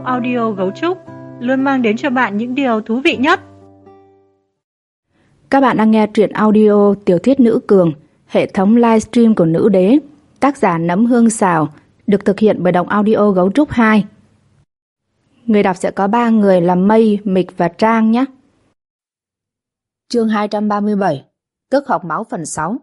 audio Gấu Trúc luôn mang đến cho bạn những điều thú vị nhất. Các bạn đang nghe truyện audio tiểu thuyết Nữ Cường, hệ thống livestream của Nữ Đế, tác giả Nấm Hương Xào, được thực hiện bởi Đọc Audio Gấu Trúc 2. Người đọc sẽ có 3 người là Mây, Mịch và Trang nhé. Chương 237, Tước học máu phần 6.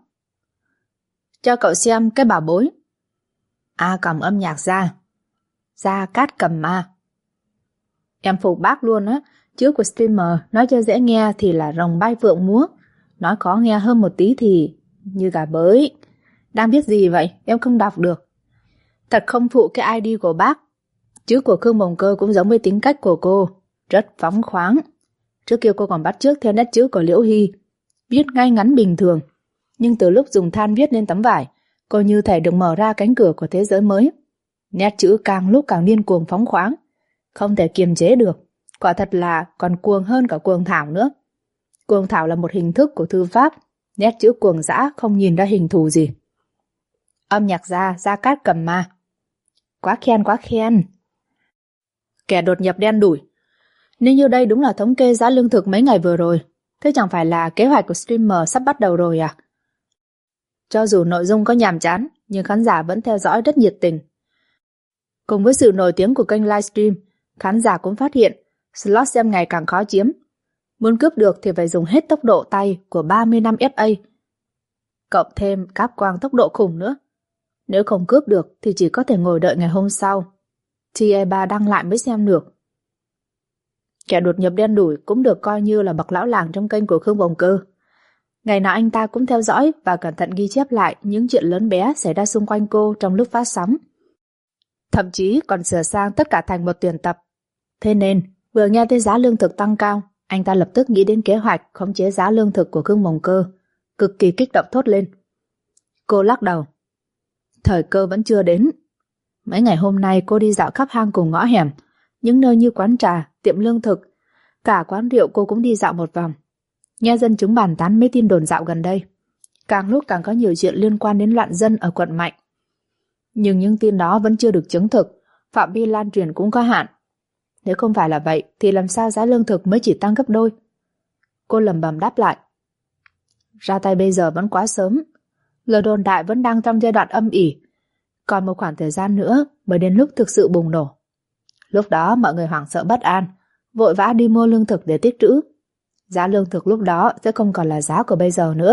Cho cậu xem cái bảo bối. A cầm âm nhạc ra. Gia Cát cầm ma. Em phục bác luôn á. Chữ của streamer nói cho dễ nghe thì là rồng bay phượng múa, nói khó nghe hơn một tí thì như gà bới. Đang viết gì vậy? Em không đọc được. Thật không phụ cái ID của bác. Chữ của Khương Bồng Cơ cũng giống với tính cách của cô, rất phóng khoáng. Trước kia cô còn bắt chước theo nét chữ của Liễu Hy, viết ngay ngắn bình thường. Nhưng từ lúc dùng than viết lên tấm vải, cô như thể được mở ra cánh cửa của thế giới mới. Nét chữ càng lúc càng điên cuồng phóng khoáng, không thể kiềm chế được. Quả thật là còn cuồng hơn cả cuồng thảo nữa. Cuồng thảo là một hình thức của thư pháp, nét chữ cuồng dã không nhìn ra hình thù gì. Âm nhạc Gia Cát cầm ma. Quá khen. Kẻ đột nhập đen đủi. Nếu như đây đúng là thống kê giá lương thực mấy ngày vừa rồi, thế chẳng phải là kế hoạch của streamer sắp bắt đầu rồi à? Cho dù nội dung có nhàm chán, nhưng khán giả vẫn theo dõi rất nhiệt tình. Cùng với sự nổi tiếng của kênh livestream, khán giả cũng phát hiện slot xem ngày càng khó chiếm. Muốn cướp được thì phải dùng hết tốc độ tay của 30 năm FA, cộng thêm cáp quang tốc độ khủng nữa. Nếu không cướp được thì chỉ có thể ngồi đợi ngày hôm sau TA3 đăng lại mới xem được. Kẻ đột nhập đen đủi cũng được coi như là bậc lão làng trong kênh của Khương Bồng Cơ. Ngày nào anh ta cũng theo dõi và cẩn thận ghi chép lại những chuyện lớn bé xảy ra xung quanh cô trong lúc phát sóng. Thậm chí còn sửa sang tất cả thành một tuyển tập. Thế nên, vừa nghe tới giá lương thực tăng cao, anh ta lập tức nghĩ đến kế hoạch khống chế giá lương thực của Khương Bồng Cơ, cực kỳ kích động thốt lên. Cô lắc đầu. Thời cơ vẫn chưa đến. Mấy ngày hôm nay cô đi dạo khắp hang cùng ngõ hẻm, những nơi như quán trà, tiệm lương thực, cả quán rượu cô cũng đi dạo một vòng. Nghe dân chúng bàn tán mấy tin đồn dạo gần đây. Càng lúc càng có nhiều chuyện liên quan đến loạn dân ở quận Mạnh. Nhưng những tin đó vẫn chưa được chứng thực, phạm vi lan truyền cũng có hạn. Nếu không phải là vậy thì làm sao giá lương thực mới chỉ tăng gấp đôi? Cô lẩm bẩm đáp lại. Ra tay bây giờ vẫn quá sớm. Lời đồn đại vẫn đang trong giai đoạn âm ỉ. Còn một khoảng thời gian nữa mới đến lúc thực sự bùng nổ. Lúc đó mọi người hoảng sợ bất an, vội vã đi mua lương thực để tích trữ. Giá lương thực lúc đó sẽ không còn là giá của bây giờ nữa.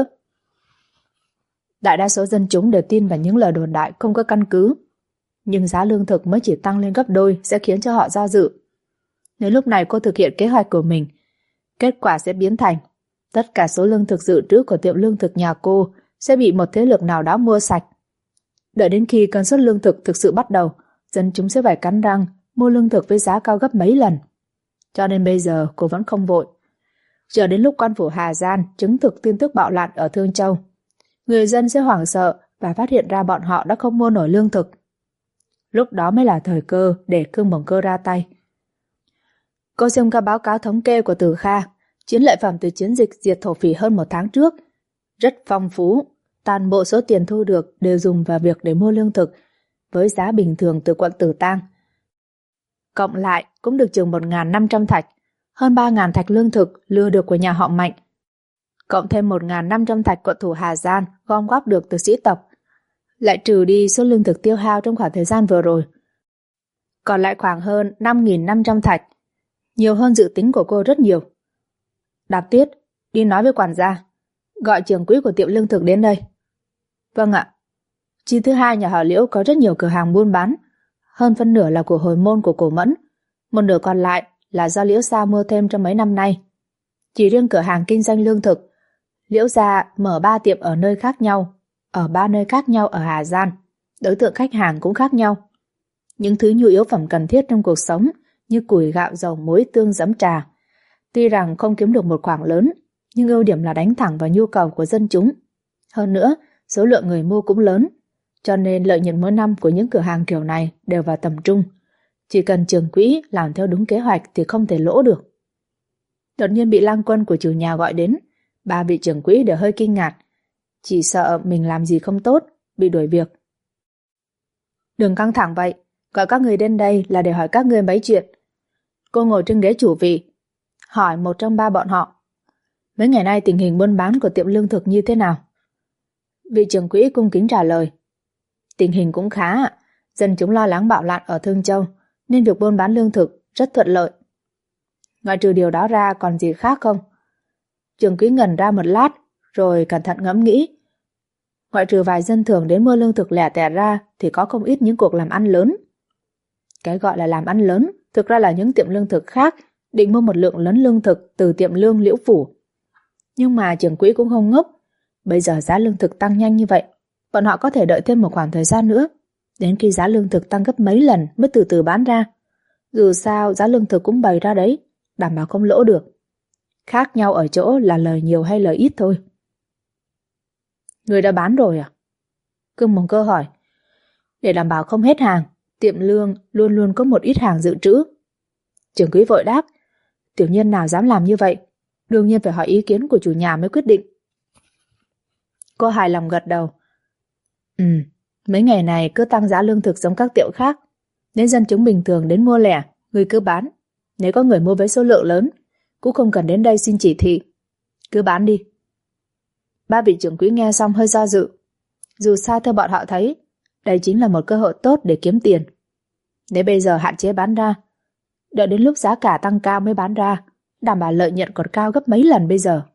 Đại đa số dân chúng đều tin vào những lời đồn đại không có căn cứ. Nhưng giá lương thực mới chỉ tăng lên gấp đôi sẽ khiến cho họ do dự. Nếu lúc này cô thực hiện kế hoạch của mình, kết quả sẽ biến thành tất cả số lương thực dự trữ của tiệm lương thực nhà cô sẽ bị một thế lực nào đó mua sạch. Đợi đến khi cơn sốt lương thực thực sự bắt đầu, dân chúng sẽ phải cắn răng mua lương thực với giá cao gấp mấy lần. Cho nên bây giờ cô vẫn không vội. Chờ đến lúc quan phủ Hà Giang chứng thực tin tức bạo loạn ở Thương Châu, người dân sẽ hoảng sợ và phát hiện ra bọn họ đã không mua nổi lương thực. Lúc đó mới là thời cơ để Khương Bồng Cơ ra tay. Cô xem các báo cáo thống kê của Từ Kha, chiến lợi phẩm từ chiến dịch diệt thổ phỉ hơn 1 tháng trước. Rất phong phú, toàn bộ số tiền thu được đều dùng vào việc để mua lương thực với giá bình thường từ quận Tử Tang. Cộng lại cũng được chừng 1.500 thạch, hơn 3.000 thạch lương thực lừa được của nhà họ Mạnh. Cộng thêm 1.500 thạch quận thủ Hà Giang gom góp được từ sĩ tộc, lại trừ đi số lương thực tiêu hao trong khoảng thời gian vừa rồi. Còn lại khoảng hơn 5.500 thạch, nhiều hơn dự tính của cô rất nhiều. Đạp Tiết, đi nói với quản gia, gọi trưởng quỹ của tiệm lương thực đến đây. Vâng ạ. Chi thứ hai nhà họ Liễu có rất nhiều cửa hàng buôn bán, hơn phân nửa là của hồi môn của Cổ Mẫn, một nửa còn lại là do Liễu gia mua thêm trong mấy năm nay. Chỉ riêng cửa hàng kinh doanh lương thực, Liễu gia mở 3 tiệm ở nơi khác nhau, ở 3 nơi khác nhau ở Hà Giang, đối tượng khách hàng cũng khác nhau. Những thứ nhu yếu phẩm cần thiết trong cuộc sống như củi, gạo, dầu, muối, tương, giấm, trà, tuy rằng không kiếm được một khoản lớn, nhưng ưu điểm là đánh thẳng vào nhu cầu của dân chúng. Hơn nữa, số lượng người mua cũng lớn, cho nên lợi nhuận mỗi năm của những cửa hàng kiểu này đều vào tầm trung. Chỉ cần trưởng quỹ làm theo đúng kế hoạch thì không thể lỗ được. Đột nhiên bị lang quân của chủ nhà gọi đến, 3 vị trưởng quỹ đều hơi kinh ngạc, chỉ sợ mình làm gì không tốt, bị đuổi việc. Đừng căng thẳng vậy, Gọi các người đến đây là để hỏi các ngươi mấy chuyện. Cô ngồi trên ghế chủ vị, hỏi một trong ba bọn họ. Mấy ngày nay tình hình buôn bán của tiệm lương thực như thế nào? Vị trưởng quỹ cung kính trả lời. Tình hình cũng khá, dân chúng lo lắng bạo loạn ở Thương Châu, nên việc buôn bán lương thực rất thuận lợi. Ngoại trừ điều đó ra còn gì khác không? Trưởng quỹ ngẩn ra một lát, rồi cẩn thận ngẫm nghĩ. Ngoại trừ vài dân thường đến mua lương thực lẻ tẻ ra thì có không ít những cuộc làm ăn lớn. Cái gọi là làm ăn lớn thực ra là những tiệm lương thực khác định mua một lượng lớn lương thực từ tiệm lương Liễu Phủ. Nhưng mà trưởng quỹ cũng không ngốc. Bây giờ giá lương thực tăng nhanh như vậy, bọn họ có thể đợi thêm một khoảng thời gian nữa, đến khi giá lương thực tăng gấp mấy lần mới từ từ bán ra. Dù sao giá lương thực cũng bày ra đấy, đảm bảo không lỗ được. Khác nhau ở chỗ là lời nhiều hay lời ít thôi. Người đã bán rồi à? Cương Mồng Cơ hỏi. Để đảm bảo không hết hàng, tiệm lương luôn luôn có một ít hàng dự trữ. Trưởng quỹ vội đáp. Tiểu nhân nào dám làm như vậy, đương nhiên phải hỏi ý kiến của chủ nhà mới quyết định. Cô hài lòng gật đầu. Mấy ngày này cứ tăng giá lương thực giống các tiệm khác, nên dân chúng bình thường đến mua lẻ, người cứ bán. Nếu có người mua với số lượng lớn, cũng không cần đến đây xin chỉ thị. Cứ bán đi. Ba vị trưởng quỹ nghe xong hơi do dự. Dù sao theo bọn họ thấy, đây chính là một cơ hội tốt để kiếm tiền. Nếu bây giờ hạn chế bán ra, đợi đến lúc giá cả tăng cao mới bán ra, đảm bảo lợi nhuận còn cao gấp mấy lần bây giờ.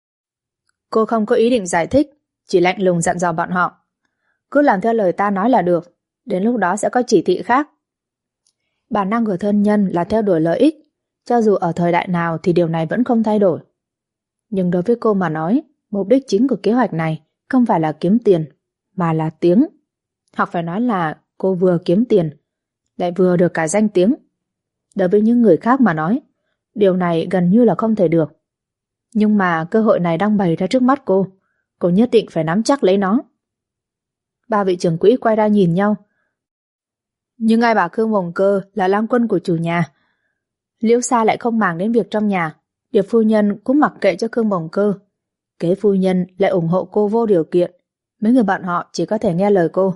Cô không có ý định giải thích, chỉ lạnh lùng dặn dò bọn họ. Cứ làm theo lời ta nói là được, đến lúc đó sẽ có chỉ thị khác. Bản năng của thân nhân là theo đuổi lợi ích, cho dù ở thời đại nào thì điều này vẫn không thay đổi. Nhưng đối với cô mà nói, mục đích chính của kế hoạch này không phải là kiếm tiền, mà là tiếng. Hoặc phải nói là cô vừa kiếm tiền, lại vừa được cả danh tiếng. Đối với những người khác mà nói, điều này gần như là không thể được. Nhưng mà cơ hội này đang bày ra trước mắt cô nhất định phải nắm chắc lấy nó. Ba vị trưởng quỹ quay ra nhìn nhau. Nhưng ai bảo Khương Mồng Cơ là lang quân của chủ nhà. Liễu Sa lại không màng đến việc trong nhà, Điệp phu nhân cũng mặc kệ cho Khương Mồng Cơ. Kế phu nhân lại ủng hộ cô vô điều kiện. Mấy người bạn họ chỉ có thể nghe lời cô.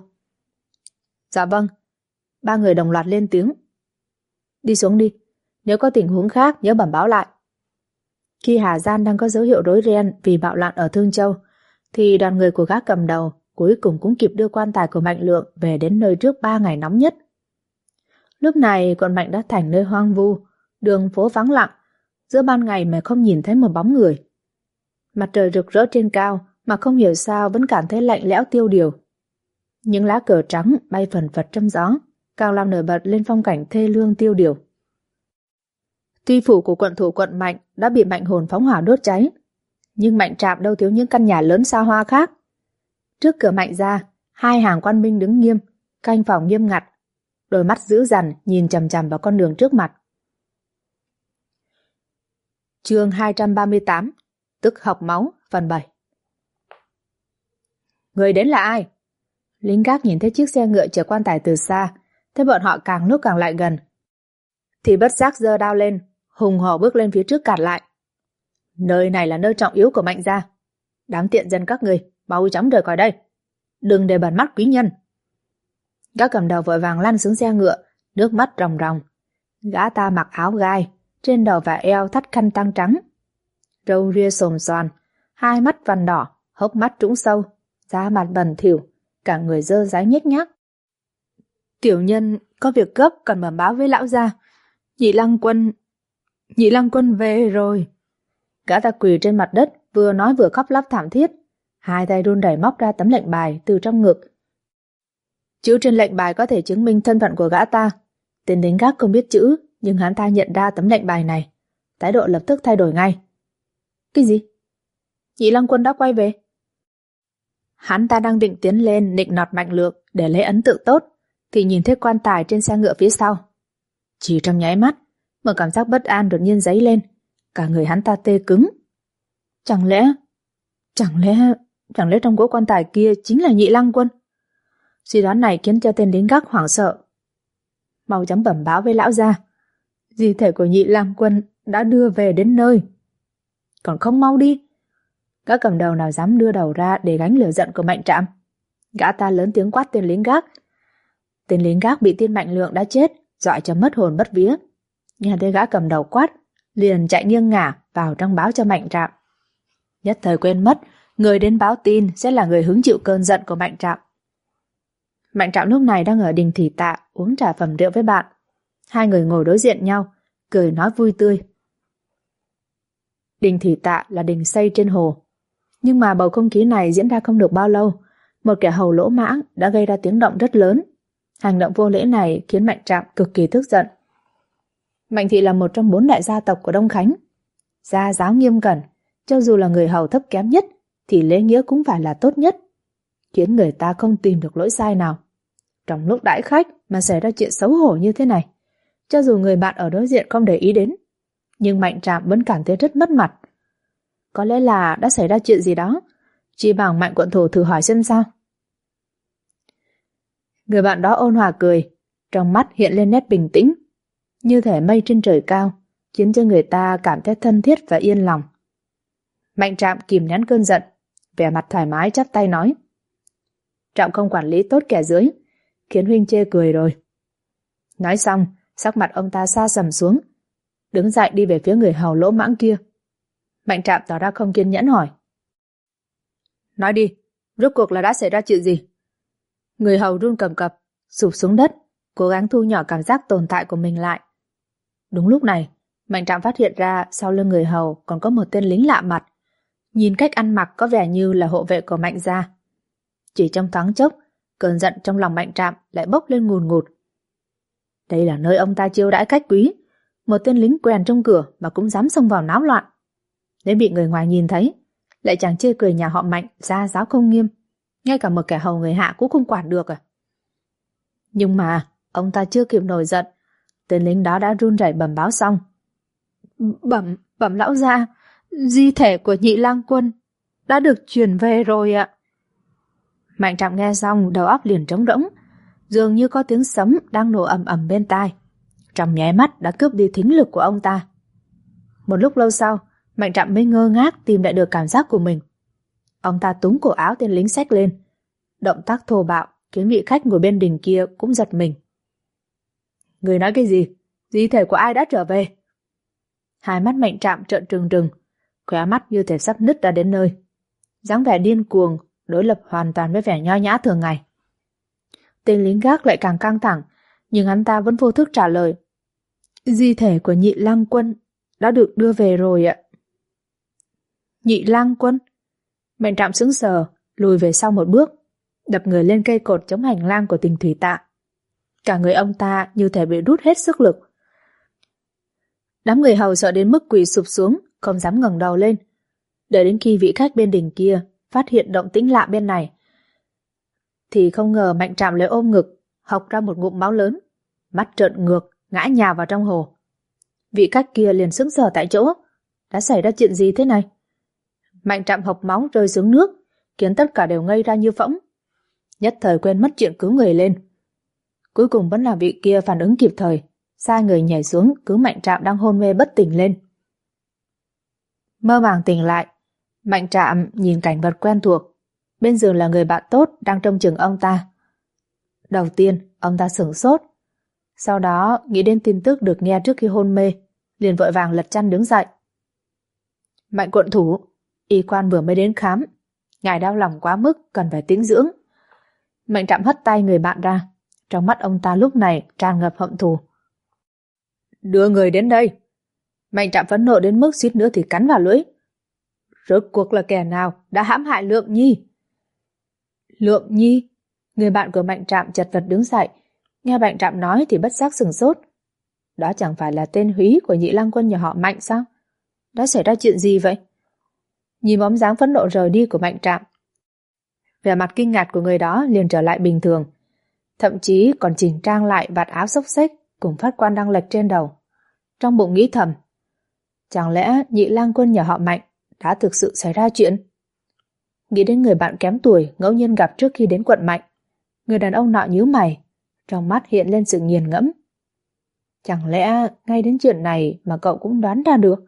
Dạ vâng. Ba người đồng loạt lên tiếng. Đi xuống đi, nếu có tình huống khác nhớ bẩm báo lại. Khi Hà Gian đang có dấu hiệu rối ren vì bạo loạn ở Thương Châu, thì đoàn người của gã cầm đầu cuối cùng cũng kịp đưa quan tài của Mạnh Lượng về đến nơi trước 3 ngày nóng nhất. Lúc này quận Mạnh đã thành nơi hoang vu, đường phố vắng lặng, giữa ban ngày mà không nhìn thấy một bóng người. Mặt trời rực rỡ trên cao mà không hiểu sao vẫn cảm thấy lạnh lẽo tiêu điều. Những lá cờ trắng bay phần phật trong gió, càng làm nổi bật lên phong cảnh thê lương tiêu điều. Tuy phủ của quận thủ quận Mạnh đã bị Mạnh Hồn phóng hỏa đốt cháy, nhưng Mạnh Trạm đâu thiếu những căn nhà lớn xa hoa khác. Trước cửa Mạnh ra, 2 hàng quan binh đứng nghiêm, canh phòng nghiêm ngặt, đôi mắt dữ dằn nhìn chằm chằm vào con đường trước mặt. Chương 238, tức học máu, phần 7. Người đến là ai? Lính gác nhìn thấy chiếc xe ngựa chở quan tài từ xa, thấy bọn họ càng lúc càng lại gần, thì bất giác giơ đao lên, hùng hổ bước lên phía trước cản lại. Nơi này là nơi trọng yếu của Mạnh gia. Đám tiện dân các người, mau chóng rời khỏi đây. Đừng để bẩn mắt quý nhân. Gã cầm đầu vội vàng lăn xuống xe ngựa, nước mắt ròng ròng. Gã ta mặc áo gai, trên đầu và eo thắt khăn tang trắng. Râu ria xồm xoàn, 2 mắt vằn đỏ, hốc mắt trũng sâu, da mặt bẩn thỉu, cả người dơ dáy nhếch nhác. Tiểu nhân có việc gấp cần bẩm báo với lão gia. Nhị Lăng Quân về rồi. Gã ta quỳ trên mặt đất, vừa nói vừa khóc lóc thảm thiết, 2 tay run rẩy móc ra tấm lệnh bài từ trong ngực. Chữ trên lệnh bài có thể chứng minh thân phận của gã ta. Tên lính gác không biết chữ, nhưng hắn ta nhận ra tấm lệnh bài này, thái độ lập tức thay đổi ngay. Cái gì? Nhị Lăng Quân đã quay về? Hắn ta đang định tiến lên nịnh nọt Mạnh Lượng để lấy ấn tượng tốt, thì nhìn thấy quan tài trên xe ngựa phía sau. Chỉ trong nháy mắt, một cảm giác bất an đột nhiên dấy lên, cả người hắn ta tê cứng. Chẳng lẽ trong cỗ quan tài kia chính là Nhị Lăng Quân? Suy đoán này khiến cho tên lính gác hoảng sợ. Mau chóng bẩm báo với lão gia, di thể của Nhị Lăng Quân đã đưa về đến nơi. Còn không mau đi. Gã cầm đầu nào dám đưa đầu ra để gánh lửa giận của Mạnh Trạm. Gã ta lớn tiếng quát tên lính gác. Tên lính gác bị Tiên Mạnh Lượng đã chết, dọa cho mất hồn mất vía. Nghe thấy gã cầm đầu quát, liền chạy nghiêng ngả vào trong báo cho Mạnh Trạm. Nhất thời quên mất, người đến báo tin sẽ là người hứng chịu cơn giận của Mạnh Trạm. Mạnh Trạm lúc này đang ở đình Thủy Tạ uống trà phẩm rượu với bạn. Hai người ngồi đối diện nhau, cười nói vui tươi. Đình Thủy Tạ là đình xây trên hồ, nhưng mà bầu không khí này diễn ra không được bao lâu, một kẻ hầu lỗ mãng đã gây ra tiếng động rất lớn. Hành động vô lễ này khiến Mạnh Trạm cực kỳ tức giận. Mạnh thị là một trong 4 đại gia tộc của Đông Khánh. Gia giáo nghiêm cẩn, cho dù là người hầu thấp kém nhất thì lễ nghĩa cũng phải là tốt nhất, khiến người ta không tìm được lỗi sai nào. Trong lúc đãi khách mà xảy ra chuyện xấu hổ như thế này, cho dù người bạn ở đối diện không để ý đến, nhưng Mạnh Trạm vẫn cảm thấy rất mất mặt. Có lẽ là đã xảy ra chuyện gì đó, chỉ bằng Mạnh quận thủ thử hỏi xem sao. Người bạn đó ôn hòa cười, trong mắt hiện lên nét bình tĩnh, như thể mây trên trời cao, khiến cho người ta cảm thấy thân thiết và yên lòng. Mạnh Trạm kìm nén cơn giận, vẻ mặt thoải mái chắp tay nói: Trạm không quản lý tốt kẻ dưới, khiến huynh chê cười rồi. Nói xong, sắc mặt ông ta sa sầm xuống, đứng dậy đi về phía người hầu lỗ mãng kia. Mạnh Trạm tỏ ra không kiên nhẫn hỏi: Nói đi, rốt cuộc là đã xảy ra chuyện gì? Người hầu run cầm cập, sụp xuống đất, cố gắng thu nhỏ cảm giác tồn tại của mình lại. Đúng lúc này, Mạnh Trạm phát hiện ra sau lưng người hầu còn có một tên lính lạ mặt, nhìn cách ăn mặc có vẻ như là hộ vệ của Mạnh gia. Chỉ trong thoáng chốc, cơn giận trong lòng Mạnh Trạm lại bốc lên ngùn ngụt. Đây là nơi ông ta chiêu đãi khách quý, một tên lính quèn trong cửa mà cũng dám xông vào náo loạn. Nếu bị người ngoài nhìn thấy, lại chẳng chê cười nhà họ Mạnh gia giáo không nghiêm, ngay cả một kẻ hầu người hạ cũng không quản được à? Nhưng mà ông ta chưa kịp nổi giận, tên lính đó đã run rẩy bẩm báo xong. Bẩm lão gia, di thể của Nhị Lang Quân đã được chuyển về rồi ạ. Mạnh Trạm nghe xong đầu óc liền trống rỗng, dường như có tiếng sấm đang nổ ầm ầm bên tai, trong nháy mắt đã cướp đi thính lực của ông ta. Một lúc lâu sau, Mạnh Trạm mới ngơ ngác tìm lại được cảm giác của mình. Ông ta túm cổ áo tên lính xách lên, động tác thô bạo khiến vị khách ngồi bên đình kia cũng giật mình. Người nói cái gì? Di thể của ai đã trở về? Hai mắt Mạnh Trạm trợn trừng trừng, khóe mắt như thể sắp nứt ra đến nơi. Dáng vẻ điên cuồng đối lập hoàn toàn với vẻ nho nhã thường ngày. Tên lính gác lại càng căng thẳng, nhưng hắn ta vẫn vô thức trả lời: Di thể của Nhị Lang Quân đã được đưa về rồi ạ. Nhị Lang Quân? Mạnh Trạm sững sờ, lùi về sau một bước, đập người lên cây cột chống hành lang của đình Thủy Tạ. Cả người ông ta như thể bị rút hết sức lực. Đám người hầu sợ đến mức quỳ sụp xuống, không dám ngẩng đầu lên. Đợi đến khi vị khách bên đình kia phát hiện động tĩnh lạ bên này, thì không ngờ Mạnh Trạm lấy ôm ngực, hộc ra một ngụm máu lớn, mắt trợn ngược, ngã nhào vào trong hồ. Vị khách kia liền sững sờ tại chỗ. Đã xảy ra chuyện gì thế này? Mạnh Trạm hộc máu rơi xuống nước, khiến tất cả đều ngây ra như phỗng. Nhất thời quên mất chuyện cứu người lên. Cuối cùng vẫn là vị kia phản ứng kịp thời, sai người nhảy xuống cứu Mạnh Trạm đang hôn mê bất tỉnh lên. Mơ màng tỉnh lại, Mạnh Trạm nhìn cảnh vật quen thuộc. Bên giường là người bạn tốt đang trông chừng ông ta. Đầu tiên, ông ta sửng sốt. Sau đó, nghĩ đến tin tức được nghe trước khi hôn mê, liền vội vàng lật chăn đứng dậy. Mạnh quận thủ, y quan vừa mới đến khám. Ngài đau lòng quá mức, cần phải tĩnh dưỡng. Mạnh Trạm hất tay người bạn ra. Trong mắt ông ta lúc này tràn ngập hận thù. Đưa người đến đây. Mạnh Trạm phẫn nộ đến mức suýt nữa thì cắn vào lưỡi. Rốt cuộc là kẻ nào đã hãm hại Lượng Nhi? Lượng Nhi? Người bạn của Mạnh Trạm chật vật đứng dậy. Nghe Mạnh Trạm nói thì bất giác sửng sốt. Đó chẳng phải là tên húy của Nhị Lang Quân nhà họ Mạnh sao? Đã xảy ra chuyện gì vậy? Nhìn bóng dáng phẫn nộ rời đi của Mạnh Trạm, vẻ mặt kinh ngạc của người đó liền trở lại bình thường, thậm chí còn chỉnh trang lại vạt áo xốc xếch cùng phát quan đăng lệch trên đầu. Trong bụng nghĩ thầm, chẳng lẽ Nhị Lang Quân nhà họ Mạnh đã thực sự xảy ra chuyện? Nghĩ đến người bạn kém tuổi ngẫu nhiên gặp trước khi đến quận Mạnh, người đàn ông nọ nhíu mày, trong mắt hiện lên sự nghiền ngẫm. Chẳng lẽ ngay đến chuyện này mà cậu cũng đoán ra được?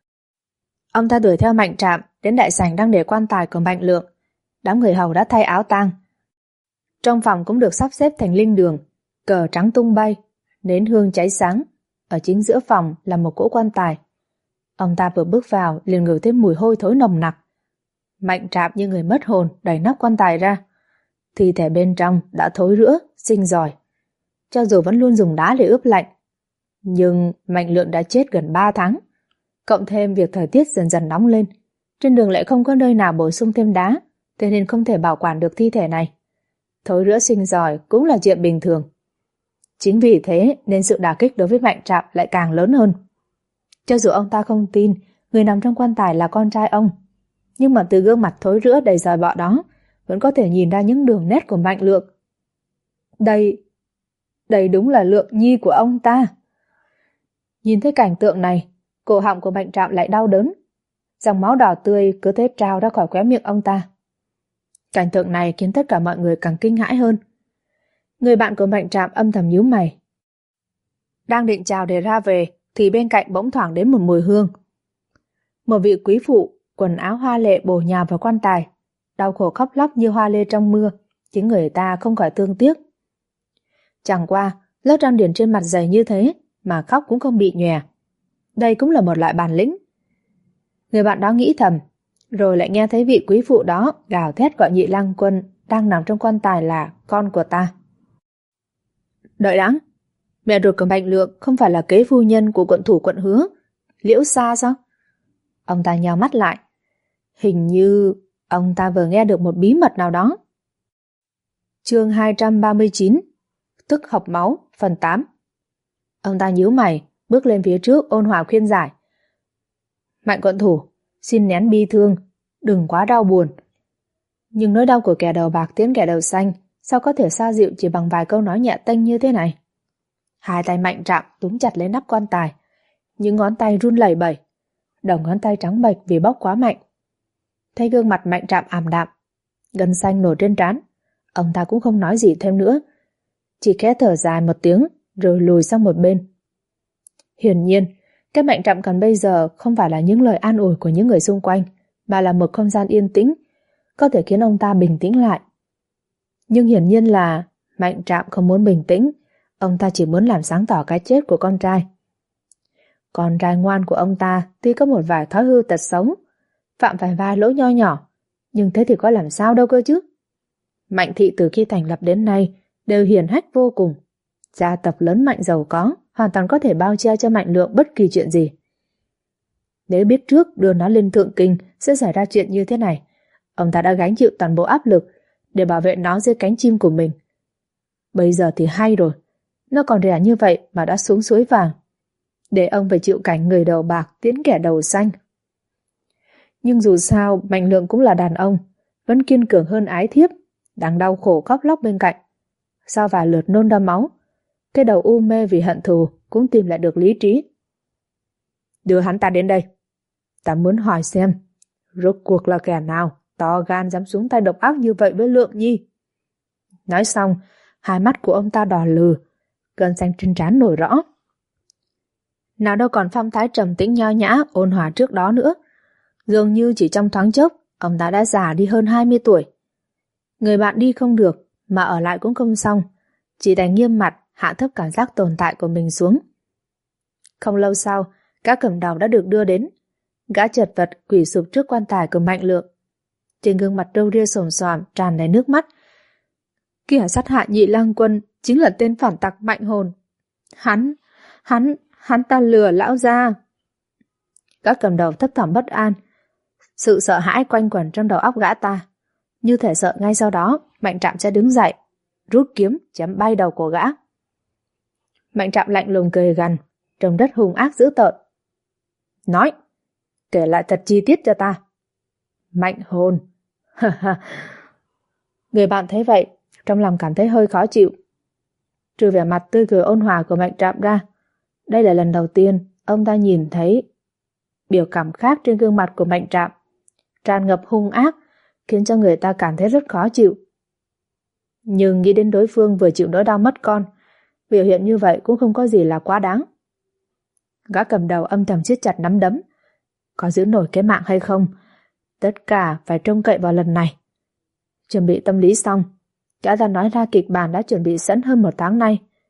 Ông ta đuổi theo Mạnh Trạm đến đại sảnh đang để quan tài của Mạnh Lượng. Đám người hầu đã thay áo tang. Trong phòng cũng được sắp xếp thành linh đường, Cờ trắng tung bay, nến hương cháy sáng. Ở chính giữa phòng là một cỗ quan tài. Ông ta vừa bước vào liền ngửi thấy mùi hôi thối nồng nặc. Mạnh Trạm như người mất hồn đẩy nắp quan tài ra. Thi thể bên trong đã thối rữa, sinh giòi. Cho dù vẫn luôn dùng đá để ướp lạnh, nhưng Mạnh Lượng đã chết gần 3 tháng. Cộng thêm việc thời tiết dần dần nóng lên, trên đường lại không có nơi nào bổ sung thêm đá, thế nên không thể bảo quản được thi thể này. Thối rữa sinh giòi cũng là chuyện bình thường. Chính vì thế nên sự đả kích đối với Mạnh Trạm lại càng lớn hơn. Cho dù ông ta không tin người nằm trong quan tài là con trai ông, nhưng mà từ gương mặt thối rữa đầy giòi bọ đó vẫn có thể nhìn ra những đường nét của Mạnh Lượng. Đây đúng là Lượng nhi của ông ta. Nhìn thấy cảnh tượng này, cổ họng của Mạnh Trạm lại đau đớn. Dòng máu đỏ tươi cứ thế trào ra khỏi khóe miệng ông ta. Cảnh tượng này khiến tất cả mọi người càng kinh hãi hơn. Người bạn của Mạnh Trạm âm thầm nhíu mày. Đang định chào để ra về thì bên cạnh bỗng thoảng đến một mùi hương. Một vị quý phụ quần áo hoa lệ bổ nhào vào quan tài, đau khổ khóc lóc như hoa lê trong mưa, khiến người ta không khỏi thương tiếc. Chẳng qua lớp răng điển trên mặt dày như thế mà khóc cũng không bị nhòe. Đây cũng là một loại bản lĩnh. Người bạn đó nghĩ thầm, rồi lại nghe thấy vị quý phụ đó gào thét gọi Nhị Lang Quân đang nằm trong quan tài là con của ta. Đợi đã, mẹ ruột của Mạnh Lượng không phải là kế phu nhân của quận thủ quận Hứa, Liễu Sa sao? Ông ta nhào mắt lại. Hình như ông ta vừa nghe được một bí mật nào đó. Chương 239, Tức học máu, phần 8. Ông ta nhíu mày, bước lên phía trước ôn hòa khuyên giải. Mạnh quận thủ, xin nén bi thương, đừng quá đau buồn. Nhưng nỗi đau của kẻ đầu bạc tiến kẻ đầu xanh, sao có thể xoa dịu chỉ bằng vài câu nói nhẹ tênh như thế này? Hai tay Mạnh Trạm túm chặt lấy nắp quan tài, những ngón tay run lẩy bẩy, đầu ngón tay trắng bệch vì bóp quá mạnh. Thấy gương mặt Mạnh Trạm ảm đạm, gân xanh nổi trên trán, ông ta cũng không nói gì thêm nữa, chỉ khẽ thở dài một tiếng rồi lùi sang một bên. Hiển nhiên, cái Mạnh Trạm cần bây giờ không phải là những lời an ủi của những người xung quanh, mà là một không gian yên tĩnh, có thể khiến ông ta bình tĩnh lại. Nhưng hiển nhiên là Mạnh Trạm không muốn bình tĩnh, ông ta chỉ muốn làm sáng tỏ cái chết của con trai. Con trai ngoan của ông ta tuy có một vài thói hư tật xấu, phạm phải vài lỗi nho nhỏ, nhưng thế thì có làm sao đâu cơ chứ. Mạnh thị từ khi thành lập đến nay đều hiển hách vô cùng, gia tộc lớn mạnh giàu có, hoàn toàn có thể bao che cho Mạnh Lượng bất kỳ chuyện gì. Nếu biết trước đưa nó lên thượng kinh sẽ xảy ra chuyện như thế này, ông ta đã gánh chịu toàn bộ áp lực để bảo vệ nó dưới cánh chim của mình. Bây giờ thì hay rồi, nó còn rẻ như vậy mà đã xuống suối vàng, để ông phải chịu cảnh người đầu bạc tiến kẻ đầu xanh. Nhưng dù sao Mạnh Lượng cũng là đàn ông, vẫn kiên cường hơn ái thiếp, đang đau khổ khóc lóc bên cạnh. Sau vài lượt nôn ra máu, cái đầu u mê vì hận thù cũng tìm lại được lý trí. Đưa hắn ta đến đây, ta muốn hỏi xem rốt cuộc là kẻ nào to gan dám xuống tay độc ác như vậy với Lượng nhi. Nói xong, hai mắt của ông ta đỏ lừ, gân xanh trên trán nổi rõ. Nào đâu còn phong thái trầm tĩnh nho nhã ôn hòa trước đó nữa. Dường như chỉ trong thoáng chốc, ông ta đã già đi hơn 20 tuổi. Người bạn đi không được, mà ở lại cũng không xong, chỉ đành nghiêm mặt hạ thấp cảm giác tồn tại của mình xuống. Không lâu sau, gã cầm đầu đã được đưa đến. Gã chật vật quỳ sụp trước quan tài của Mạnh Lượng. Trên gương mặt râu ria xồm xoàm tràn đầy nước mắt. Kẻ sát hại Nhị Lang Quân chính là tên phản tặc Mạnh Hồn. Hắn ta lừa lão gia. Gã cầm đầu thấp thỏm bất an. Sự sợ hãi quanh quẩn trong đầu óc gã ta. Như thể sợ ngay sau đó Mạnh Trạm sẽ đứng dậy, rút kiếm chém bay đầu của gã. Mạnh Trạm lạnh lùng cười gằn, trông rất hung ác dữ tợn. Nói, kể lại thật chi tiết cho ta. Mạnh Hồn. Người bạn thấy vậy, trong lòng cảm thấy hơi khó chịu. Trừ vẻ mặt tươi cười ôn hòa của Mạnh Trạm ra, đây là lần đầu tiên ông ta nhìn thấy biểu cảm khác trên gương mặt của Mạnh Trạm, tràn ngập hung ác, khiến cho người ta cảm thấy rất khó chịu. Nhưng nghĩ đến đối phương vừa chịu nỗi đau mất con, biểu hiện như vậy cũng không có gì là quá đáng. Gã cầm đầu âm thầm siết chặt nắm đấm. Có giữ nổi cái mạng hay không, tất cả phải trông cậy vào lần này. Chuẩn bị tâm lý xong, gã ta nói ra kịch bản đã chuẩn bị sẵn hơn 1 tháng nay,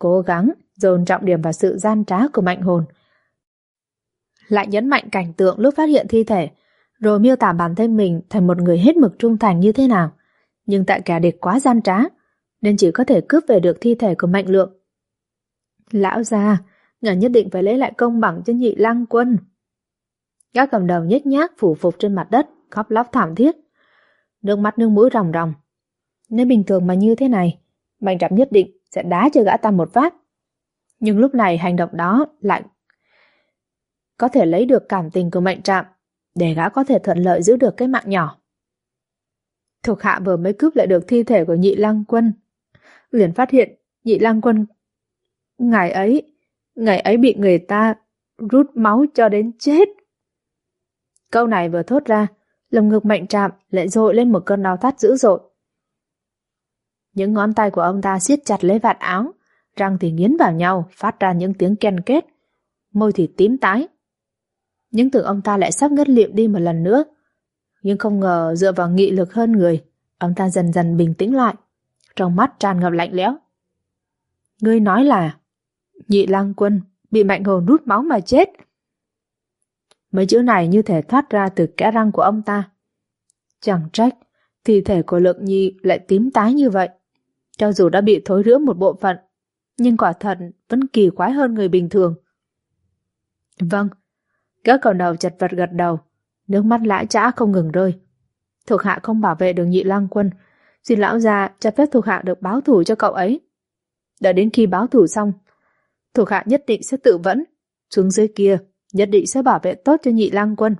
cố gắng dồn trọng điểm vào sự gian trá của Mạnh Hồn. Lại nhấn mạnh cảnh tượng lúc phát hiện thi thể, rồi miêu tả bản thân mình thành một người hết mực trung thành như thế nào. Nhưng tại kẻ địch quá gian trá, nên chỉ có thể cướp về được thi thể của Mạnh Lượng. Lão già, ngài nhất định phải lấy lại công bằng cho Nhị Lang Quân. Gã cầm đầu nhếch nhác phủ phục trên mặt đất, khóc lóc thảm thiết. Nước mắt nước mũi ròng ròng. Nếu bình thường mà như thế này, Mạnh Trạm nhất định sẽ đá cho gã ta một phát. Nhưng lúc này hành động đó lại có thể lấy được cảm tình của Mạnh Trạm, để gã có thể thuận lợi giữ được cái mạng nhỏ. Thuộc hạ vừa mới cướp lại được thi thể của Nhị Lang Quân, liền phát hiện Nhị Lang Quân ngày ấy bị người ta rút máu cho đến chết. Câu này vừa thốt ra, lồng ngực Mạnh Trạm lại dội lên một cơn đau thắt dữ dội. Những ngón tay của ông ta siết chặt lấy vạt áo, răng thì nghiến vào nhau, phát ra những tiếng ken két, môi thì tím tái. Nhưng tưởng ông ta lại sắp ngất lịm đi một lần nữa. Nhưng không ngờ dựa vào nghị lực hơn người, ông ta dần dần bình tĩnh lại, trong mắt tràn ngập lạnh lẽo. Ngươi nói là Nhị Lang Quân bị Mạnh Hồn rút máu mà chết. Mấy chữ này như thể thoát ra từ kẽ răng của ông ta. Chẳng trách thi thể của Lượng Nhi lại tím tái như vậy. Cho dù đã bị thối rữa một bộ phận, nhưng quả thật vẫn kỳ quái hơn người bình thường. Vâng, gã cầm đầu chật vật gật đầu, nước mắt lã chã không ngừng rơi. Thuộc hạ không bảo vệ được Nhị Lang Quân, xin lão già cho phép thuộc hạ được báo thù cho cậu ấy. Đợi đến khi báo thù xong, thuộc hạ nhất định sẽ tự vẫn, xuống dưới kia nhất định sẽ bảo vệ tốt cho Nhị Lang Quân.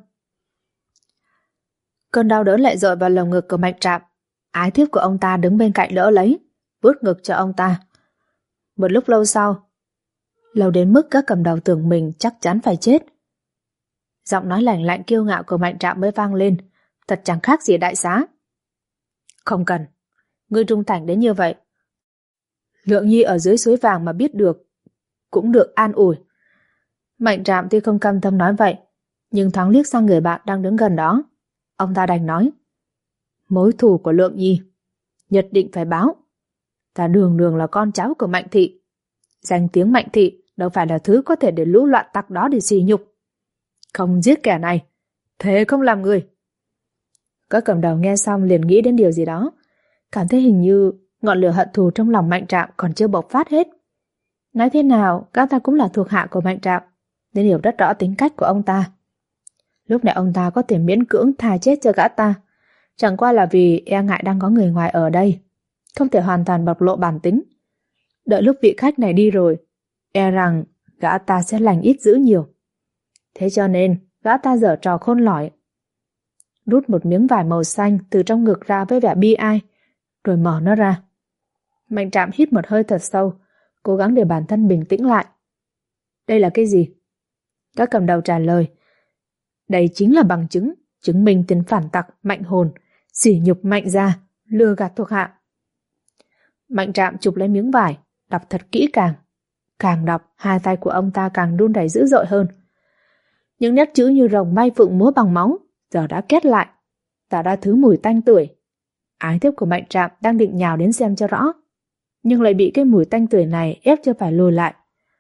Cơn đau đớn lại dội vào lồng ngực của Mạnh Trạm. Ái thiếp của ông ta đứng bên cạnh đỡ lấy, vuốt ngực cho ông ta. Một lúc lâu sau, lâu đến mức các cầm đầu tưởng mình chắc chắn phải chết, giọng nói lạnh lạnh kiêu ngạo của Mạnh Trạm mới vang lên, thật chẳng khác gì đại xá. Không cần, ngươi trung thành đến như vậy. Lượng Nhi ở dưới suối vàng mà biết được, cũng được an ủi. Mạnh Trạm tuy không cam tâm nói vậy, nhưng thoáng liếc sang người bạn đang đứng gần đó. Ông ta đành nói, mối thù của Lượng Nhi nhất định phải báo. Ta đường đường là con cháu của Mạnh Thị. Danh tiếng Mạnh Thị đâu phải là thứ có thể để lũ loạn tặc đó để sỉ nhục. Không giết kẻ này, thế không làm người. Các cầm đầu nghe xong liền nghĩ đến điều gì đó, cảm thấy hình như ngọn lửa hận thù trong lòng Mạnh Trạm còn chưa bộc phát hết. Nói thế nào, các ta cũng là thuộc hạ của Mạnh Trạm, nên hiểu rất rõ tính cách của ông ta. Lúc này ông ta có thể miễn cưỡng tha chết cho gã ta, chẳng qua là vì e ngại đang có người ngoài ở đây, không thể hoàn toàn bộc lộ bản tính. Đợi lúc vị khách này đi rồi, e rằng gã ta sẽ lành ít dữ nhiều. Thế cho nên gã ta giở trò khôn lỏi, rút một miếng vải màu xanh từ trong ngực ra với vẻ bi ai, rồi mở nó ra. Mạnh Trạm hít một hơi thật sâu, cố gắng để bản thân bình tĩnh lại. Đây là cái gì? Các cầm đầu trả lời, đây chính là bằng chứng, chứng minh tên phản tặc Mạnh Hồn sỉ nhục Mạnh gia, lừa gạt thuộc hạ. Mạnh Trạm chụp lấy miếng vải, đọc thật kỹ càng. Càng đọc, hai tay của ông ta càng run rẩy dữ dội hơn. Những nét chữ như rồng bay phượng múa bằng máu giờ đã kết lại, tạo ra thứ mùi tanh tưởi. Ái thiếp của Mạnh Trạm đang định nhào đến xem cho rõ, nhưng lại bị cái mùi tanh tưởi này ép cho phải lùi lại.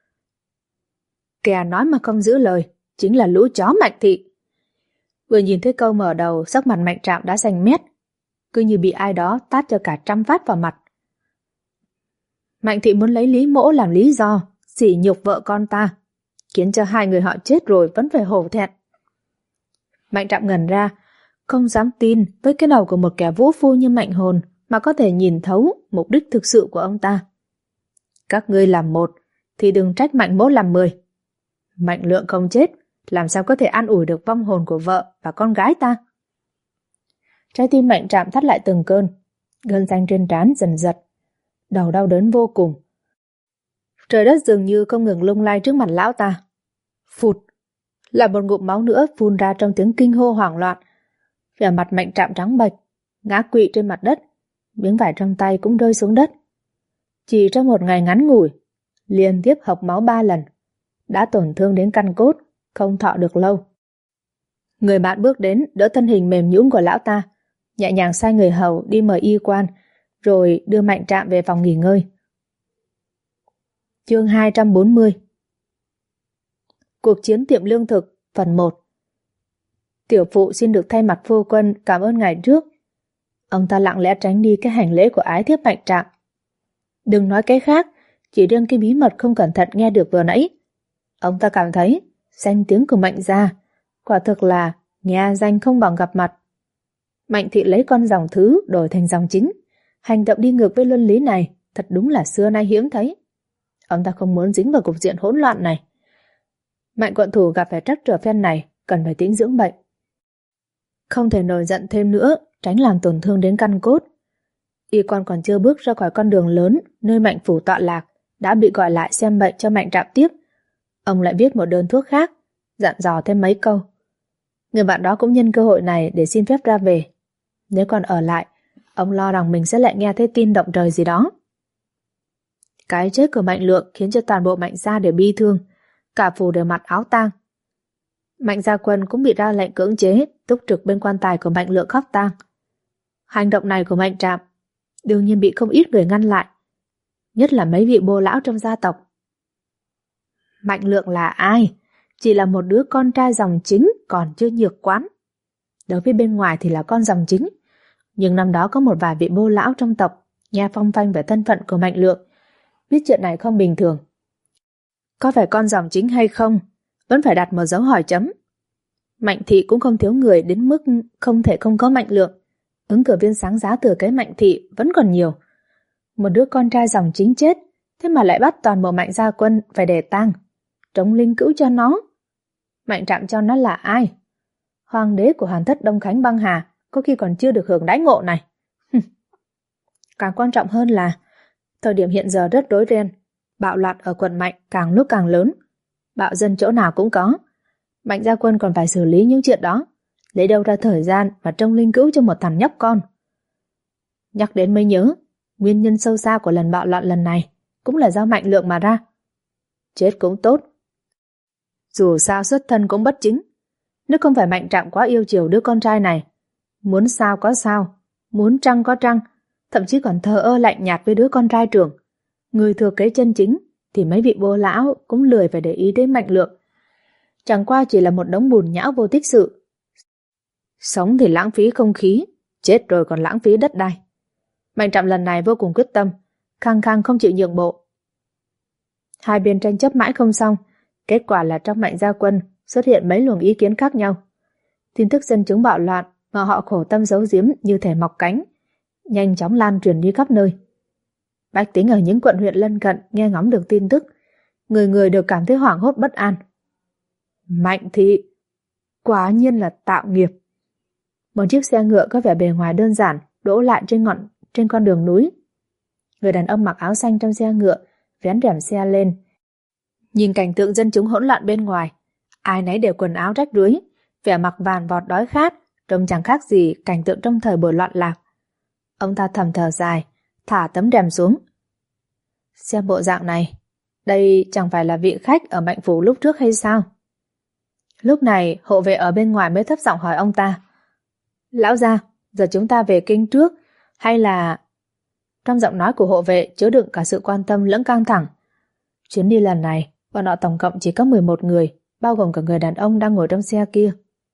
Kẻ nói mà không giữ lời chính là lũ chó Mạnh Thị. Vừa nhìn thấy câu mở đầu, sắc mặt Mạnh Trạm đã xanh mét, cứ như bị ai đó tát cho cả 100 phát vào mặt. Mạnh Thị muốn lấy Lý Mỗ làm lý do sỉ nhục vợ con ta, khiến cho hai người họ chết rồi vẫn phải hổ thẹn. Mạnh Trạm ngẩn ra, không dám tin với cái đầu của một kẻ vũ phu như Mạnh Hồn mà có thể nhìn thấu mục đích thực sự của ông ta. Các ngươi làm một thì đừng trách Mạnh Mỗ làm 10. Mạnh Lượng không chết, làm sao có thể an ủi được vong hồn của vợ và con gái ta? Trái tim Mạnh Trạm thắt lại từng cơn, gân xanh trên trán dần giật, đầu đau đớn vô cùng. Trời đất dường như không ngừng lung lay trước mặt lão ta. Phụt, lại một ngụm máu nữa phun ra trong tiếng kinh hô hoảng loạn. Vẻ mặt Mạnh Trạm trắng bệch, ngã quỵ trên mặt đất, miếng vải trong tay cũng rơi xuống đất. Chỉ trong một ngày ngắn ngủi, liên tiếp hộc máu 3 lần, đã tổn thương đến căn cốt, không thọ được lâu. Người bạn bước đến đỡ thân hình mềm nhũn của lão ta, nhẹ nhàng sai người hầu đi mời y quan, rồi đưa Mạnh Trạm về phòng nghỉ ngơi. Chương 240. Cuộc chiến tiệm lương thực, phần 1. Tiểu phụ xin được thay mặt phu quân cảm ơn ngài trước. Ông ta lặng lẽ tránh đi cái hành lễ của ái thiếp Mạnh Trạm. Đừng nói cái khác, chỉ riêng cái bí mật không cẩn thận nghe được vừa nãy. Ông ta cảm thấy danh tiếng của Mạnh gia quả thực là nghe danh không bằng gặp mặt. Mạnh thị lấy con dòng thứ đổi thành dòng chính, hành động đi ngược với luân lý này thật đúng là xưa nay hiếm thấy. Ông ta không muốn dính vào cục diện hỗn loạn này. Mạnh quận thủ gặp phải trắc trở phen này cần phải tĩnh dưỡng bệnh, không thể nổi giận thêm nữa, tránh làm tổn thương đến căn cốt. Y quan còn chưa bước ra khỏi con đường lớn nơi Mạnh phủ tọa lạc đã bị gọi lại xem bệnh cho Mạnh Trạm tiếp. Ông lại viết một đơn thuốc khác, dặn dò thêm mấy câu. Người bạn đó cũng nhân cơ hội này để xin phép ra về. Nếu còn ở lại, ông lo rằng mình sẽ lại nghe thấy tin động trời gì đó. Cái chết của Mạnh Lượng khiến cho toàn bộ Mạnh gia đều bi thương, cả phủ đều mặc áo tang. Mạnh gia quân cũng bị ra lệnh cưỡng chế túc trực bên quan tài của Mạnh Lượng khóc tang. Hành động này của Mạnh Trạm đương nhiên bị không ít người ngăn lại, nhất là mấy vị bô lão trong gia tộc. Mạnh Lượng là ai? Chỉ là một đứa con trai dòng chính còn chưa nhược quán. Đối với bên ngoài thì là con dòng chính, nhưng năm đó có một vài vị bô lão trong tộc nghe phong phanh về thân phận của Mạnh Lượng, biết chuyện này không bình thường. Có phải con dòng chính hay không vẫn phải đặt một dấu hỏi chấm. Mạnh thị cũng không thiếu người đến mức không thể không có Mạnh Lượng. Ứng cử viên sáng giá từ cái Mạnh thị vẫn còn nhiều. Một đứa con trai dòng chính chết, thế mà lại bắt toàn bộ Mạnh gia quân phải để tang, trống linh cữu cho nó. Mạnh Trạm cho nó là ai? Hoàng đế của Hàn Thất Đông Khánh Băng Hà có khi còn chưa được hưởng đãi ngộ này. Càng quan trọng hơn là thời điểm hiện giờ rất rối ren, bạo loạn ở quận Mạnh càng lúc càng lớn, bạo dân chỗ nào cũng có. Mạnh gia quân còn phải xử lý những chuyện đó, lấy đâu ra thời gian mà trông linh cữu cho một thằng nhóc con. Nhắc đến mới nhớ, nguyên nhân sâu xa của lần bạo loạn lần này cũng là do Mạnh Lượng mà ra. Chết cũng tốt, dù sao xuất thân cũng bất chính. Nếu không phải Mạnh Trạm quá yêu chiều đứa con trai này, muốn sao có sao, muốn trăng có trăng, thậm chí còn thờ ơ lạnh nhạt với đứa con trai trưởng, người thừa kế chân chính, thì mấy vị bố lão cũng lười phải để ý đến Mạnh Lượng. Chẳng qua chỉ là một đống bùn nhão vô tích sự. Sống thì lãng phí không khí, chết rồi còn lãng phí đất đai. Mạnh Trạm lần này vô cùng quyết tâm, khăng khăng không chịu nhượng bộ. Hai bên tranh chấp mãi không xong, kết quả là trong Mạnh gia quân xuất hiện mấy luồng ý kiến khác nhau. Tin tức dân chúng bạo loạn mà họ khổ tâm giấu giếm như thể mọc cánh, nhanh chóng lan truyền đi khắp nơi. Bách tính ở những quận huyện lân cận nghe ngóng được tin tức, người người đều cảm thấy hoảng hốt bất an. Mạnh thị quả nhiên là tạo nghiệp. Một chiếc xe ngựa có vẻ bề ngoài đơn giản đỗ lại trên con đường núi. Người đàn ông mặc áo xanh trong xe ngựa vén rèm xe lên, nhìn cảnh tượng dân chúng hỗn loạn bên ngoài, ai nấy đều quần áo rách rưới, vẻ mặt vàn vọt đói khát, trông chẳng khác gì cảnh tượng trong thời buổi loạn lạc. Ông ta thầm thở dài, thả tấm rèm xuống. Xem bộ dạng này, đây chẳng phải là vị khách ở Mạnh phủ lúc trước hay sao? Lúc này hộ vệ ở bên ngoài mới thấp giọng hỏi ông ta. Lão gia, giờ chúng ta về kinh trước hay là... Trong giọng nói của hộ vệ chứa đựng cả sự quan tâm lẫn căng thẳng. Chuyến đi lần này bọn họ tổng cộng chỉ có 11 người, bao gồm cả người đàn ông đang ngồi trong xe kia.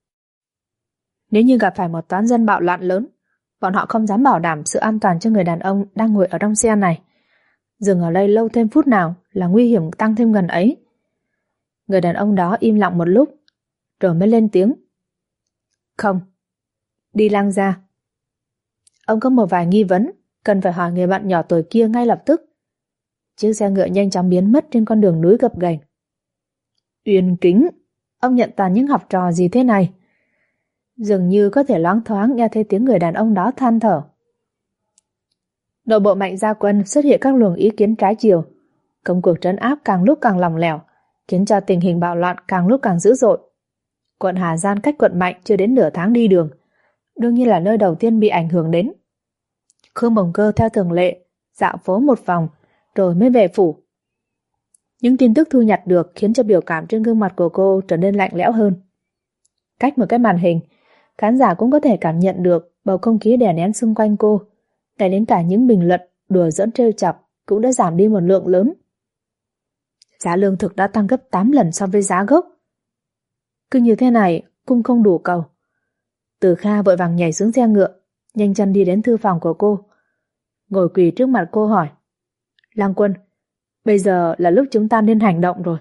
Nếu như gặp phải một toán dân bạo loạn lớn, bọn họ không dám bảo đảm sự an toàn cho người đàn ông đang ngồi ở trong xe này. Dừng ở đây lâu thêm phút nào là nguy hiểm tăng thêm gần ấy. Người đàn ông đó im lặng một lúc, rồi mới lên tiếng. Không, đi Lang gia. Ông có một vài nghi vấn, cần phải hỏi người bạn nhỏ tuổi kia ngay lập tức. Chiếc xe ngựa nhanh chóng biến mất trên con đường núi gập ghềnh. Uyên Kính, ông nhận toàn những học trò gì thế này? Dường như có thể loáng thoáng nghe thấy tiếng người đàn ông đó than thở. Nội bộ Mạnh gia quân xuất hiện các luồng ý kiến trái chiều. Công cuộc trấn áp càng lúc càng lỏng lẻo, khiến cho tình hình bạo loạn càng lúc càng dữ dội. Quận Hà Giang cách quận Mạnh chưa đến nửa tháng đi đường, đương nhiên là nơi đầu tiên bị ảnh hưởng đến. Khương Bồng Cơ theo thường lệ dạo phố một vòng rồi mới về phủ. Những tin tức thu nhặt được khiến cho biểu cảm trên gương mặt của cô trở nên lạnh lẽo hơn. Cách một cái màn hình, khán giả cũng có thể cảm nhận được bầu không khí đè nén xung quanh cô, ngay đến cả những bình luận đùa giỡn trêu chọc cũng đã giảm đi một lượng lớn. Giá lương thực đã tăng gấp 8 lần so với giá gốc. Cứ như thế này, cung không đủ cầu. Từ Kha vội vàng nhảy xuống xe ngựa, nhanh chân đi đến thư phòng của cô. Ngồi quỳ trước mặt cô hỏi: Lang Quân, bây giờ là lúc chúng ta nên hành động rồi.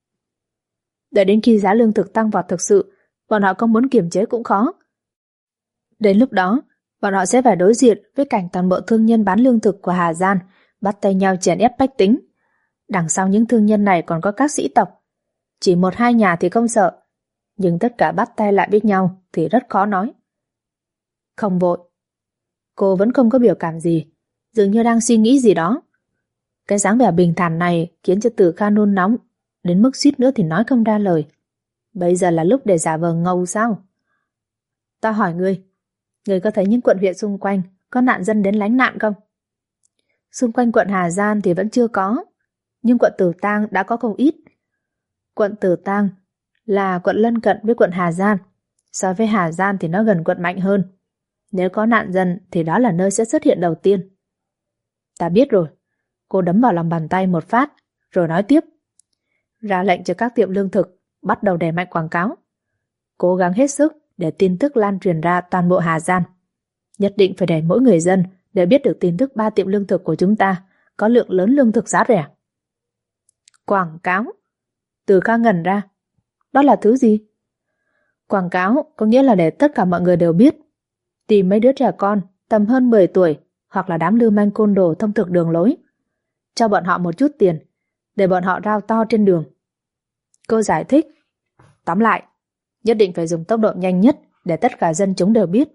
Đợi đến khi giá lương thực tăng vọt thực sự, bọn họ không muốn kiềm chế cũng khó. Đến lúc đó, bọn họ sẽ phải đối diện với cảnh toàn bộ thương nhân bán lương thực của Hà Giang bắt tay nhau chèn ép bách tính. Đằng sau những thương nhân này còn có các sĩ tộc. Chỉ một hai nhà thì không sợ, nhưng tất cả bắt tay lại với nhau thì rất khó nói. Không vội. Cô vẫn không có biểu cảm gì, dường như đang suy nghĩ gì đó. Cái dáng vẻ bình thản này khiến cho Từ Kha nôn nóng, đến mức suýt nữa thì nói không ra lời. Bây giờ là lúc để giả vờ ngầu sao? Ta hỏi ngươi có thấy những quận huyện xung quanh có nạn dân đến lánh nạn không? Xung quanh quận Hà Giang thì vẫn chưa có, nhưng quận Tử Tang đã có không ít. Quận Tử Tang là quận lân cận với quận Hà Giang. So với Hà Giang thì nó gần quận mạnh hơn. Nếu có nạn dân thì đó là nơi sẽ xuất hiện đầu tiên. Ta biết rồi. Cô đấm vào lòng bàn tay một phát, rồi nói tiếp. Ra lệnh cho các tiệm lương thực bắt đầu đẩy mạnh quảng cáo. Cố gắng hết sức để tin tức lan truyền ra toàn bộ Hà Giang. Nhất định phải để mỗi người dân đều biết được tin tức 3 tiệm lương thực của chúng ta có lượng lớn lương thực giá rẻ. Quảng cáo? Từ Kha ngẩn ra. Đó là thứ gì? Quảng cáo có nghĩa là để tất cả mọi người đều biết. Tìm mấy đứa trẻ con tầm hơn 10 tuổi hoặc là đám lưu manh côn đồ thông thực đường lối. Cho bọn họ một chút tiền để bọn họ rao to trên đường. Cô giải thích. Tóm lại, nhất định phải dùng tốc độ nhanh nhất để tất cả dân chúng đều biết.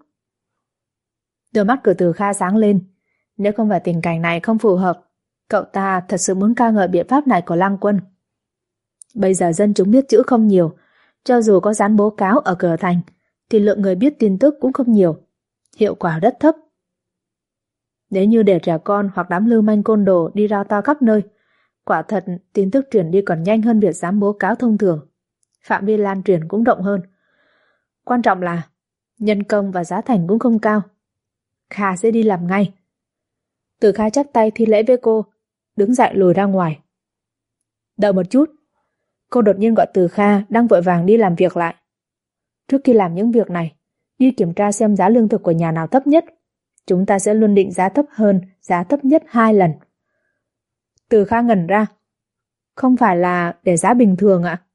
Đôi mắt của Từ Kha sáng lên. Nếu không phải tình cảnh này không phù hợp, cậu ta thật sự muốn ca ngợi biện pháp này của Lang Quân. Bây giờ dân chúng biết chữ không nhiều, cho dù có dán bố cáo ở cửa thành thì lượng người biết tin tức cũng không nhiều, hiệu quả rất thấp. Nếu như để trẻ con hoặc đám lưu manh côn đồ đi rao to khắp nơi, quả thật tin tức truyền đi còn nhanh hơn việc dán bố cáo thông thường, phạm vi lan truyền cũng rộng hơn. Quan trọng là nhân công và giá thành cũng không cao. Kha sẽ đi làm ngay. Từ Kha chắp tay thi lễ với cô, đứng dậy lùi ra ngoài. Đợi một chút. Cô đột nhiên gọi Từ Kha đang vội vàng đi làm việc lại. Trước khi làm những việc này, đi kiểm tra xem giá lương thực của nhà nào thấp nhất. Chúng ta sẽ luôn định giá thấp hơn giá thấp nhất 2 lần. Từ Kha ngẩn ra. Không phải là để giá bình thường ạ?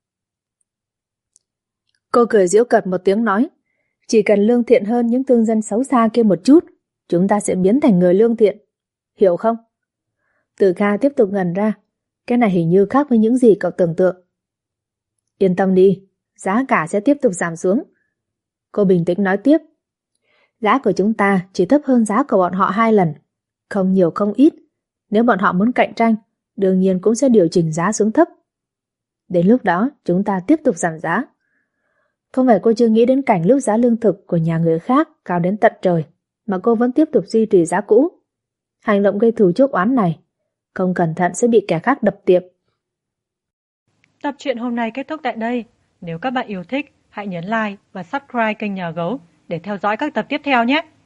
Cô cười giễu cợt một tiếng nói. Chỉ cần lương thiện hơn những thương dân xấu xa kia một chút, chúng ta sẽ biến thành người lương thiện. Hiểu không? Từ Kha tiếp tục ngẩn ra. Cái này hình như khác với những gì cậu tưởng tượng. Yên tâm đi, giá cả sẽ tiếp tục giảm xuống. Cô bình tĩnh nói tiếp. Giá của chúng ta chỉ thấp hơn giá của bọn họ 2 lần. Không nhiều không ít. Nếu bọn họ muốn cạnh tranh, đương nhiên cũng sẽ điều chỉnh giá xuống thấp. Đến lúc đó, chúng ta tiếp tục giảm giá. Không phải cô chưa nghĩ đến cảnh lúc giá lương thực của nhà người khác cao đến tận trời, mà cô vẫn tiếp tục duy trì giá cũ. Hành động gây thù chuốc oán này, không cẩn thận sẽ bị kẻ khác đập tiệm. Tập truyện hôm nay kết thúc tại đây. Nếu các bạn yêu thích, hãy nhấn like và subscribe kênh Nhà Gấu để theo dõi các tập tiếp theo nhé.